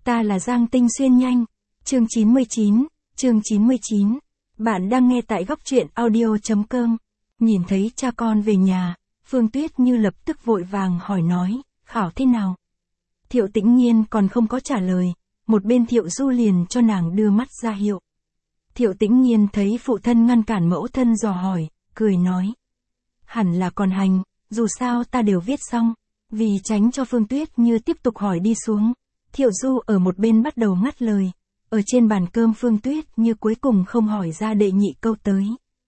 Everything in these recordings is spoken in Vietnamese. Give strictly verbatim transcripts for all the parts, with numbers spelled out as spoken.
Ta là Giang Tinh Xuyên Nhanh. Chương chín mươi chín, chương chín mươi chín. Bạn đang nghe tại góc truyện audio.com. Nhìn thấy cha con về nhà, Phương Tuyết Như lập tức vội vàng hỏi nói, khảo thế nào? Thiệu Tĩnh Nhiên còn không có trả lời, một bên Thiệu Du liền cho nàng đưa mắt ra hiệu. Thiệu Tĩnh Nhiên thấy phụ thân ngăn cản mẫu thân dò hỏi, cười nói. Hẳn là còn hành, dù sao ta đều viết xong, vì tránh cho Phương Tuyết Như tiếp tục hỏi đi xuống. Thiệu Du ở một bên bắt đầu ngắt lời. Ở trên bàn cơm Phương Tuyết Như cuối cùng không hỏi ra đệ nhị câu tới.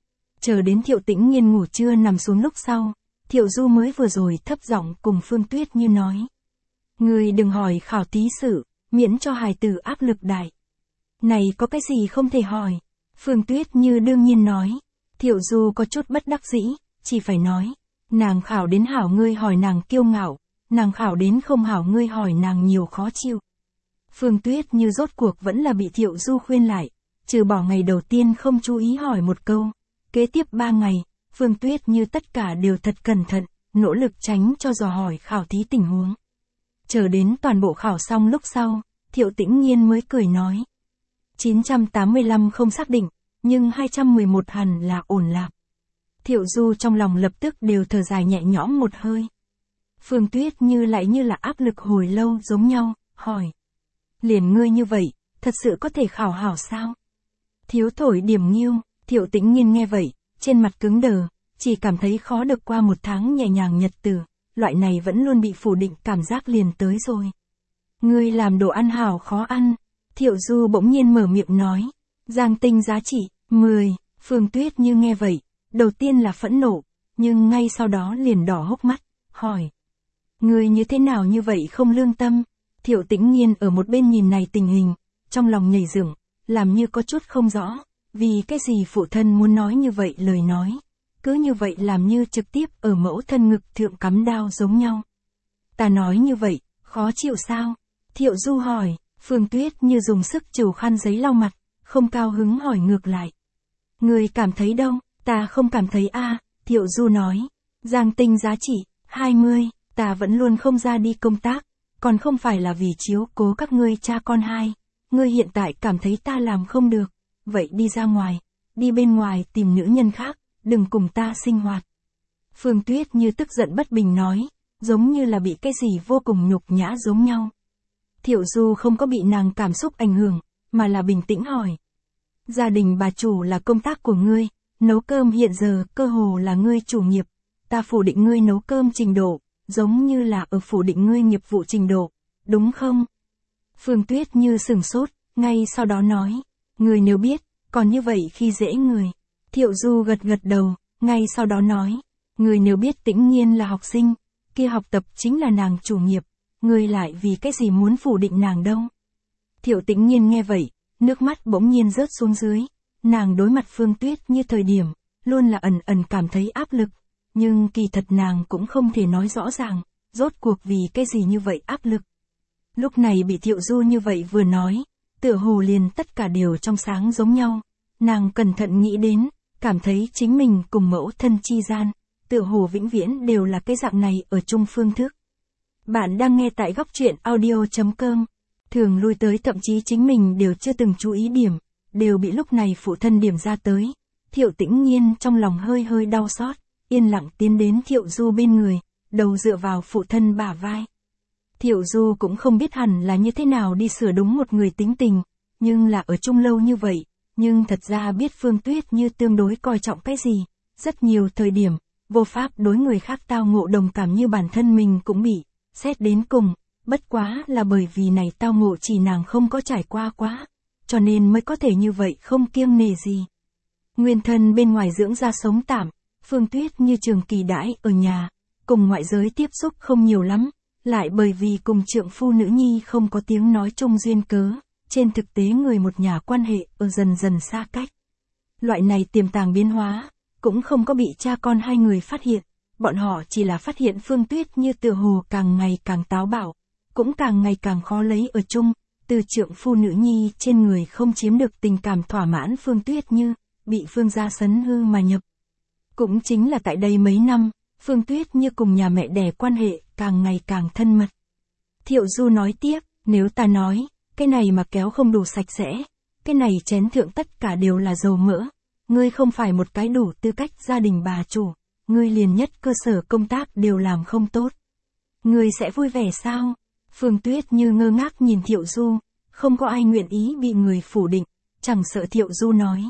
Chờ đến Thiệu Tĩnh Nhiên ngủ trưa nằm xuống lúc sau, Thiệu Du mới vừa rồi thấp giọng cùng Phương Tuyết Như nói. Người đừng hỏi khảo tí sự, miễn cho hài tử áp lực đại. Này có cái gì không thể hỏi? Phương Tuyết Như đương nhiên nói. Thiệu Du có chút bất đắc dĩ, chỉ phải nói. Nàng khảo đến hảo ngươi hỏi nàng kiêu ngạo, nàng khảo đến không hảo ngươi hỏi nàng nhiều khó chịu. Phương Tuyết Như rốt cuộc vẫn là bị Thiệu Du khuyên lại, trừ bỏ ngày đầu tiên không chú ý hỏi một câu. Kế tiếp ba ngày, Phương Tuyết Như tất cả đều thật cẩn thận, nỗ lực tránh cho dò hỏi khảo thí tình huống. Chờ đến toàn bộ khảo xong lúc sau, Thiệu Tĩnh Nhiên mới cười nói. chín trăm tám mươi lăm không xác định, nhưng hai trăm mười một hẳn là ổn lạc. Thiệu Du trong lòng lập tức đều thở dài nhẹ nhõm một hơi. Phương Tuyết Như lại như là áp lực hồi lâu giống nhau, hỏi. Liền ngươi như vậy, thật sự có thể khảo hảo sao? Thiếu thổi điểm nghiêu, Thiệu Tĩnh Nhiên nghe vậy, trên mặt cứng đờ, chỉ cảm thấy khó được qua một tháng nhẹ nhàng nhật tử, loại này vẫn luôn bị phủ định cảm giác liền tới rồi. Ngươi làm đồ ăn hảo khó ăn, Thiệu Du bỗng nhiên mở miệng nói. Giang Tinh giá trị, mười, Phương Tuyết Như nghe vậy, đầu tiên là phẫn nộ, nhưng ngay sau đó liền đỏ hốc mắt, hỏi. Ngươi như thế nào như vậy không lương tâm? Thiệu Tĩnh Nhiên ở một bên nhìn này tình hình, trong lòng nhảy dựng, làm như có chút không rõ, vì cái gì phụ thân muốn nói như vậy lời nói, cứ như vậy làm như trực tiếp ở mẫu thân ngực thượng cắm đao giống nhau. Ta nói như vậy, khó chịu sao? Thiệu Du hỏi, Phương Tuyết Như dùng sức chùi khăn giấy lau mặt, không cao hứng hỏi ngược lại. Người cảm thấy đâu? Ta không cảm thấy a. À, Thiệu Du nói, Giang Tinh giá trị, hai mươi, ta vẫn luôn không ra đi công tác. Còn không phải là vì chiếu cố các ngươi cha con hai, ngươi hiện tại cảm thấy ta làm không được, vậy đi ra ngoài, đi bên ngoài tìm nữ nhân khác, đừng cùng ta sinh hoạt. Phương Tuyết Như tức giận bất bình nói, giống như là bị cái gì vô cùng nhục nhã giống nhau. Thiệu Du không có bị nàng cảm xúc ảnh hưởng, mà là bình tĩnh hỏi. Gia đình bà chủ là công tác của ngươi, nấu cơm hiện giờ cơ hồ là ngươi chủ nghiệp, ta phủ định ngươi nấu cơm trình độ. Giống như là ở phủ định ngươi nghiệp vụ trình độ, đúng không? Phương Tuyết Như sừng sốt, ngay sau đó nói, người nếu biết, còn như vậy khi dễ người. Thiệu Du gật gật đầu, ngay sau đó nói, người nếu biết Tĩnh Nhiên là học sinh, kia học tập chính là nàng chủ nghiệp, người lại vì cái gì muốn phủ định nàng đâu? Thiệu Tĩnh Nhiên nghe vậy, nước mắt bỗng nhiên rớt xuống dưới, nàng đối mặt Phương Tuyết Như thời điểm, luôn là ẩn ẩn cảm thấy áp lực. Nhưng kỳ thật nàng cũng không thể nói rõ ràng, rốt cuộc vì cái gì như vậy áp lực. Lúc này bị Thiệu Du như vậy vừa nói, tựa hồ liền tất cả đều trong sáng giống nhau. Nàng cẩn thận nghĩ đến, cảm thấy chính mình cùng mẫu thân chi gian, tựa hồ vĩnh viễn đều là cái dạng này ở chung phương thức. Bạn đang nghe tại góc truyện audio.com, thường lui tới thậm chí chính mình đều chưa từng chú ý điểm, đều bị lúc này phụ thân điểm ra tới. Thiệu Tĩnh Nhiên trong lòng hơi hơi đau xót. Yên lặng tiến đến Thiệu Du bên người, đầu dựa vào phụ thân bả vai. Thiệu Du cũng không biết hẳn là như thế nào đi sửa đúng một người tính tình, nhưng là ở chung lâu như vậy, nhưng thật ra biết Phương Tuyết Như tương đối coi trọng cái gì, rất nhiều thời điểm, vô pháp đối người khác tao ngộ đồng cảm như bản thân mình cũng bị, xét đến cùng, bất quá là bởi vì này tao ngộ chỉ nàng không có trải qua quá, cho nên mới có thể như vậy không kiêng nề gì. Nguyên thân bên ngoài dưỡng ra sống tạm. Phương Tuyết Như trường kỳ đãi ở nhà, cùng ngoại giới tiếp xúc không nhiều lắm, lại bởi vì cùng trượng phu nữ nhi không có tiếng nói chung duyên cớ, trên thực tế người một nhà quan hệ ở dần dần xa cách. Loại này tiềm tàng biến hóa, cũng không có bị cha con hai người phát hiện, bọn họ chỉ là phát hiện Phương Tuyết Như tựa hồ càng ngày càng táo bạo, cũng càng ngày càng khó lấy ở chung, từ trượng phu nữ nhi trên người không chiếm được tình cảm thỏa mãn Phương Tuyết Như, bị Phương gia sấn hư mà nhập. Cũng chính là tại đây mấy năm, Phương Tuyết Như cùng nhà mẹ đẻ quan hệ càng ngày càng thân mật. Thiệu Du nói tiếp, nếu ta nói, cái này mà kéo không đủ sạch sẽ, cái này chén thượng tất cả đều là dầu mỡ, ngươi không phải một cái đủ tư cách gia đình bà chủ, ngươi liền nhất cơ sở công tác đều làm không tốt. Ngươi sẽ vui vẻ sao? Phương Tuyết Như ngơ ngác nhìn Thiệu Du, không có ai nguyện ý bị người phủ định, chẳng sợ Thiệu Du nói.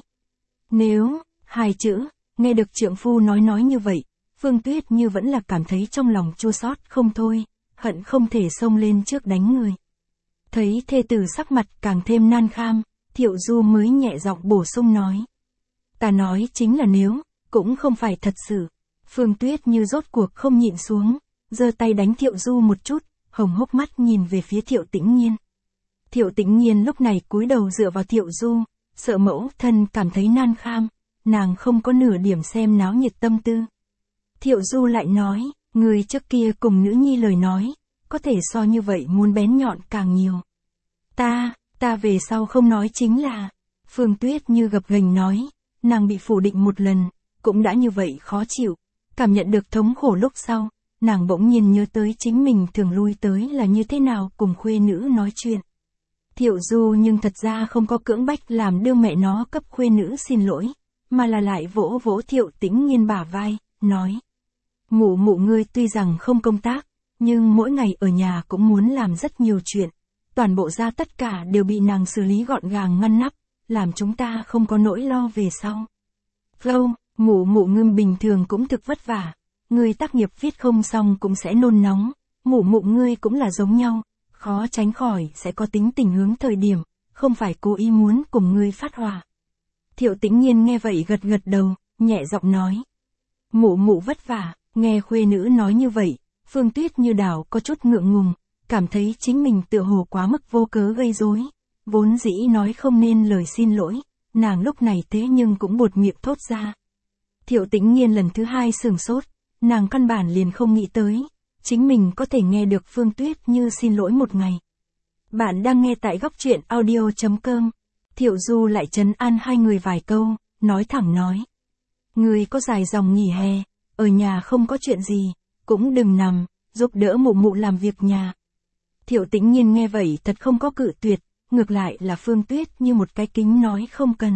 Nếu, hai chữ, nghe được trượng phu nói nói như vậy, Phương Tuyết Như vẫn là cảm thấy trong lòng chua xót không thôi, hận không thể xông lên trước đánh người. Thấy thê tử sắc mặt càng thêm nan kham, Thiệu Du mới nhẹ giọng bổ sung nói. Ta nói chính là nếu, cũng không phải thật sự. Phương Tuyết Như rốt cuộc không nhịn xuống, giơ tay đánh Thiệu Du một chút, hồng hốc mắt nhìn về phía Thiệu Tĩnh Nhiên. Thiệu Tĩnh Nhiên lúc này cúi đầu dựa vào Thiệu Du, sợ mẫu thân cảm thấy nan kham, nàng không có nửa điểm xem náo nhiệt tâm tư. Thiệu Du lại nói, người trước kia cùng nữ nhi lời nói, có thể so như vậy muốn bén nhọn càng nhiều. Ta, ta về sau không nói chính là, Phương Tuyết Như gập ghềnh nói, nàng bị phủ định một lần, cũng đã như vậy khó chịu, cảm nhận được thống khổ lúc sau, nàng bỗng nhiên nhớ tới chính mình thường lui tới là như thế nào cùng khuê nữ nói chuyện. Thiệu Du nhưng thật ra không có cưỡng bách làm đương mẹ nó cấp khuê nữ xin lỗi, mà là lại vỗ vỗ Thiệu Tĩnh Nhiên bả vai, nói. Mụ mụ ngươi tuy rằng không công tác, nhưng mỗi ngày ở nhà cũng muốn làm rất nhiều chuyện, toàn bộ ra tất cả đều bị nàng xử lý gọn gàng ngăn nắp, làm chúng ta không có nỗi lo về sau. Lâu, mụ mụ ngưng bình thường cũng thực vất vả, ngươi tác nghiệp viết không xong cũng sẽ nôn nóng, mụ mụ ngươi cũng là giống nhau, khó tránh khỏi sẽ có tính tình hướng thời điểm, không phải cố ý muốn cùng ngươi phát hỏa. Thiệu Tĩnh Nhiên nghe vậy gật gật đầu, nhẹ giọng nói. Mụ mụ vất vả, nghe khuê nữ nói như vậy, Phương Tuyết Như đảo có chút ngượng ngùng, cảm thấy chính mình tựa hồ quá mức vô cớ gây rối, vốn dĩ nói không nên lời xin lỗi, nàng lúc này thế nhưng cũng buột miệng thốt ra. Thiệu Tĩnh Nhiên lần thứ hai sửng sốt, nàng căn bản liền không nghĩ tới, chính mình có thể nghe được Phương Tuyết Như xin lỗi một ngày. Bạn đang nghe tại góc truyện audio chấm com. Thiệu Du lại trấn an hai người vài câu, nói thẳng nói. Người có dài dòng nghỉ hè, ở nhà không có chuyện gì, cũng đừng nằm, giúp đỡ mụ mụ làm việc nhà. Thiệu Tĩnh Nhiên nghe vậy thật không có cự tuyệt, ngược lại là Phương Tuyết Như một cái kính nói không cần.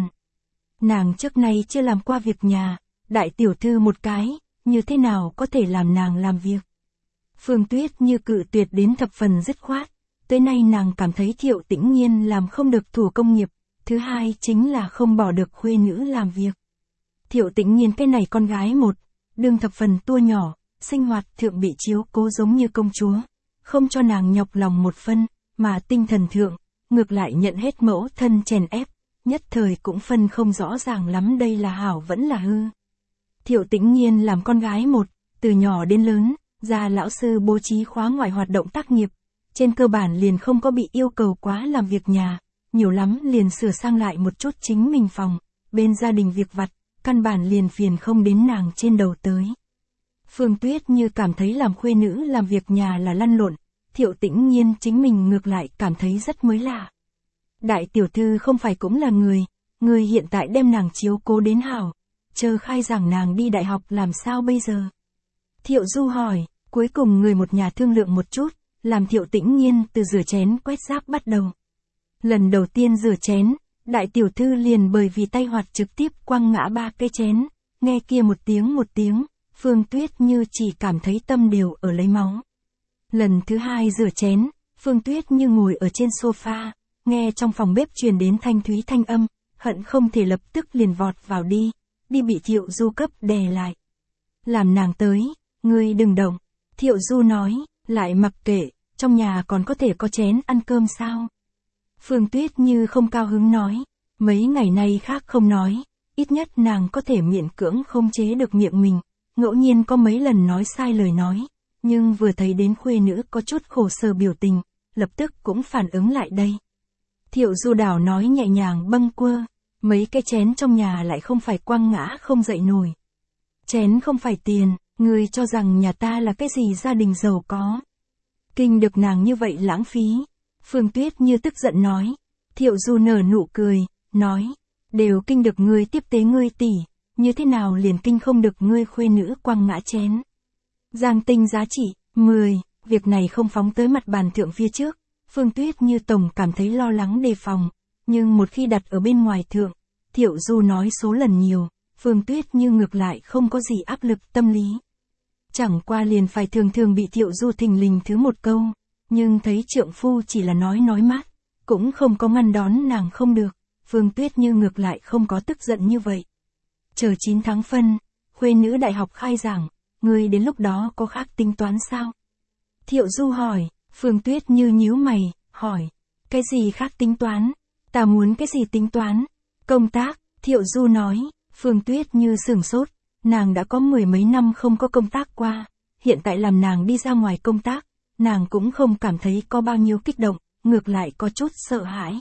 Nàng trước nay chưa làm qua việc nhà, đại tiểu thư một cái, như thế nào có thể làm nàng làm việc. Phương Tuyết Như cự tuyệt đến thập phần dứt khoát, tới nay nàng cảm thấy Thiệu Tĩnh Nhiên làm không được thủ công nghiệp, thứ hai chính là không bỏ được khuê nữ làm việc. Thiệu Tĩnh Nhiên cái này con gái một, đương thập phần tua nhỏ, sinh hoạt thượng bị chiếu cố giống như công chúa, không cho nàng nhọc lòng một phân, mà tinh thần thượng, ngược lại nhận hết mẫu thân chèn ép, nhất thời cũng phân không rõ ràng lắm đây là hảo vẫn là hư. Thiệu Tĩnh Nhiên làm con gái một, từ nhỏ đến lớn, gia lão sư bố trí khóa ngoại hoạt động tác nghiệp, trên cơ bản liền không có bị yêu cầu quá làm việc nhà, nhiều lắm liền sửa sang lại một chút chính mình phòng, bên gia đình việc vặt, căn bản liền phiền không đến nàng trên đầu tới. Phương Tuyết Như cảm thấy làm khuê nữ làm việc nhà là lăn lộn, Thiệu Tĩnh Nhiên chính mình ngược lại cảm thấy rất mới lạ. Đại tiểu thư không phải cũng là người, người hiện tại đem nàng chiếu cố đến hảo, chờ khai giảng nàng đi đại học làm sao bây giờ? Thiệu Du hỏi, cuối cùng người một nhà thương lượng một chút, làm Thiệu Tĩnh Nhiên từ rửa chén quét rác bắt đầu. Lần đầu tiên rửa chén, đại tiểu thư liền bởi vì tay hoạt trực tiếp quăng ngã ba cái chén, nghe kia một tiếng một tiếng, Phương Tuyết Như chỉ cảm thấy tâm đều ở lấy máu. Lần thứ hai rửa chén, Phương Tuyết Như ngồi ở trên sofa, nghe trong phòng bếp truyền đến thanh thúy thanh âm, hận không thể lập tức liền vọt vào đi, đi bị Thiệu Du cấp đè lại. Làm nàng tới, ngươi đừng động. Thiệu Du nói, lại mặc kệ, trong nhà còn có thể có chén ăn cơm sao? Phương Tuyết Như không cao hứng nói, mấy ngày nay khác không nói, ít nhất nàng có thể miễn cưỡng không chế được miệng mình, ngẫu nhiên có mấy lần nói sai lời nói, nhưng vừa thấy đến khuê nữ có chút khổ sở biểu tình, lập tức cũng phản ứng lại đây. Thiệu Du đảo nói nhẹ nhàng bâng quơ, mấy cái chén trong nhà lại không phải quăng ngã không dậy nổi. Chén không phải tiền, ngươi cho rằng nhà ta là cái gì gia đình giàu có. Kinh được nàng như vậy lãng phí. Phương Tuyết Như tức giận nói. Thiệu Du nở nụ cười, nói, đều kinh được ngươi tiếp tế ngươi tỷ, như thế nào liền kinh không được ngươi khuê nữ quăng ngã chén. Giang tinh giá trị, mười, việc này không phóng tới mặt bàn thượng phía trước, Phương Tuyết Như tổng cảm thấy lo lắng đề phòng, nhưng một khi đặt ở bên ngoài thượng, Thiệu Du nói số lần nhiều, Phương Tuyết Như ngược lại không có gì áp lực tâm lý. Chẳng qua liền phải thường thường bị Thiệu Du thình lình thứ một câu, nhưng thấy trượng phu chỉ là nói nói mát, cũng không có ngăn đón nàng không được, Phương Tuyết Như ngược lại không có tức giận như vậy. Chờ chín tháng phân, khuê nữ đại học khai giảng, ngươi đến lúc đó có khác tính toán sao? Thiệu Du hỏi, Phương Tuyết Như nhíu mày, hỏi, cái gì khác tính toán? Ta muốn cái gì tính toán? Công tác, Thiệu Du nói, Phương Tuyết Như sửng sốt, nàng đã có mười mấy năm không có công tác qua, hiện tại làm nàng đi ra ngoài công tác, nàng cũng không cảm thấy có bao nhiêu kích động, ngược lại có chút sợ hãi.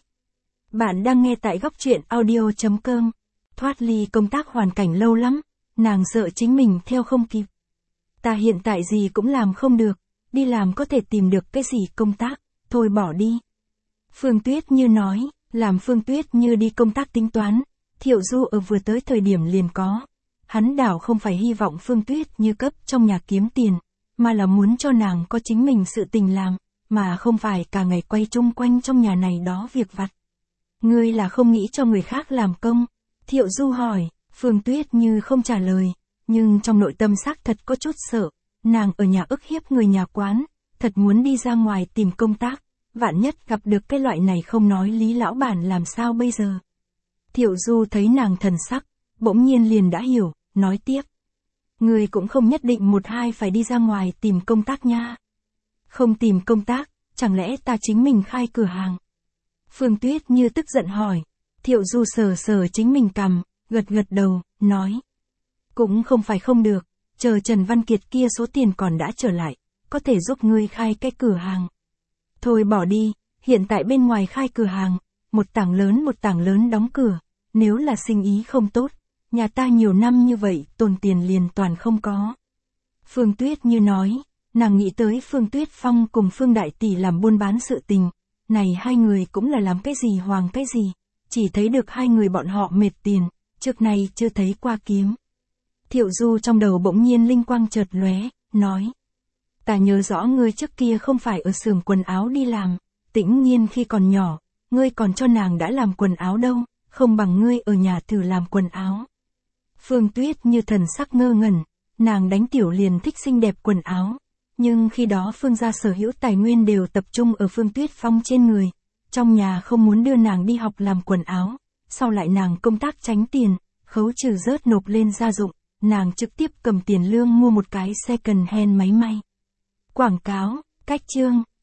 Bạn đang nghe tại góc truyện audio chấm com, thoát ly công tác hoàn cảnh lâu lắm, nàng sợ chính mình theo không kịp. Ta hiện tại gì cũng làm không được, đi làm có thể tìm được cái gì công tác, thôi bỏ đi. Phương Tuyết Như nói, làm Phương Tuyết Như đi công tác tính toán, Thiệu Du ở vừa tới thời điểm liền có. Hắn đảo không phải hy vọng Phương Tuyết Như cấp trong nhà kiếm tiền, mà là muốn cho nàng có chính mình sự tình làm, mà không phải cả ngày quay chung quanh trong nhà này đó việc vặt. Ngươi là không nghĩ cho người khác làm công? Thiệu Du hỏi, Phương Tuyết Như không trả lời, nhưng trong nội tâm xác thật có chút sợ, nàng ở nhà ức hiếp người nhà quán, thật muốn đi ra ngoài tìm công tác, vạn nhất gặp được cái loại này không nói lý lão bản làm sao bây giờ. Thiệu Du thấy nàng thần sắc, bỗng nhiên liền đã hiểu, nói tiếp. Người cũng không nhất định một hai phải đi ra ngoài tìm công tác nha. Không tìm công tác, chẳng lẽ ta chính mình khai cửa hàng? Phương Tuyết Như tức giận hỏi. Thiệu Du sờ sờ chính mình cằm, gật gật đầu, nói. Cũng không phải không được, chờ Trần Văn Kiệt kia số tiền còn đã trở lại, có thể giúp ngươi khai cái cửa hàng. Thôi bỏ đi, hiện tại bên ngoài khai cửa hàng, một tảng lớn một tảng lớn đóng cửa, nếu là sinh ý không tốt, nhà ta nhiều năm như vậy tồn tiền liền toàn không có. Phương Tuyết Như nói, nàng nghĩ tới Phương Tuyết Phong cùng Phương Đại Tỷ làm buôn bán sự tình, này hai người cũng là làm cái gì hoàng cái gì, chỉ thấy được hai người bọn họ mệt tiền, trước này chưa thấy qua kiếm. Thiệu Du trong đầu bỗng nhiên linh quang chợt lóe, nói. Ta nhớ rõ ngươi trước kia không phải ở xưởng quần áo đi làm, Tĩnh Nhiên khi còn nhỏ, ngươi còn cho nàng đã làm quần áo đâu, không bằng ngươi ở nhà thử làm quần áo. Phương Tuyết Như thần sắc ngơ ngẩn, nàng đánh tiểu liền thích xinh đẹp quần áo, nhưng khi đó Phương gia sở hữu tài nguyên đều tập trung ở Phương Tuyết Phong trên người, trong nhà không muốn đưa nàng đi học làm quần áo, sau lại nàng công tác tránh tiền, khấu trừ rớt nộp lên gia dụng, nàng trực tiếp cầm tiền lương mua một cái second hand máy may. Quảng cáo, cách chương.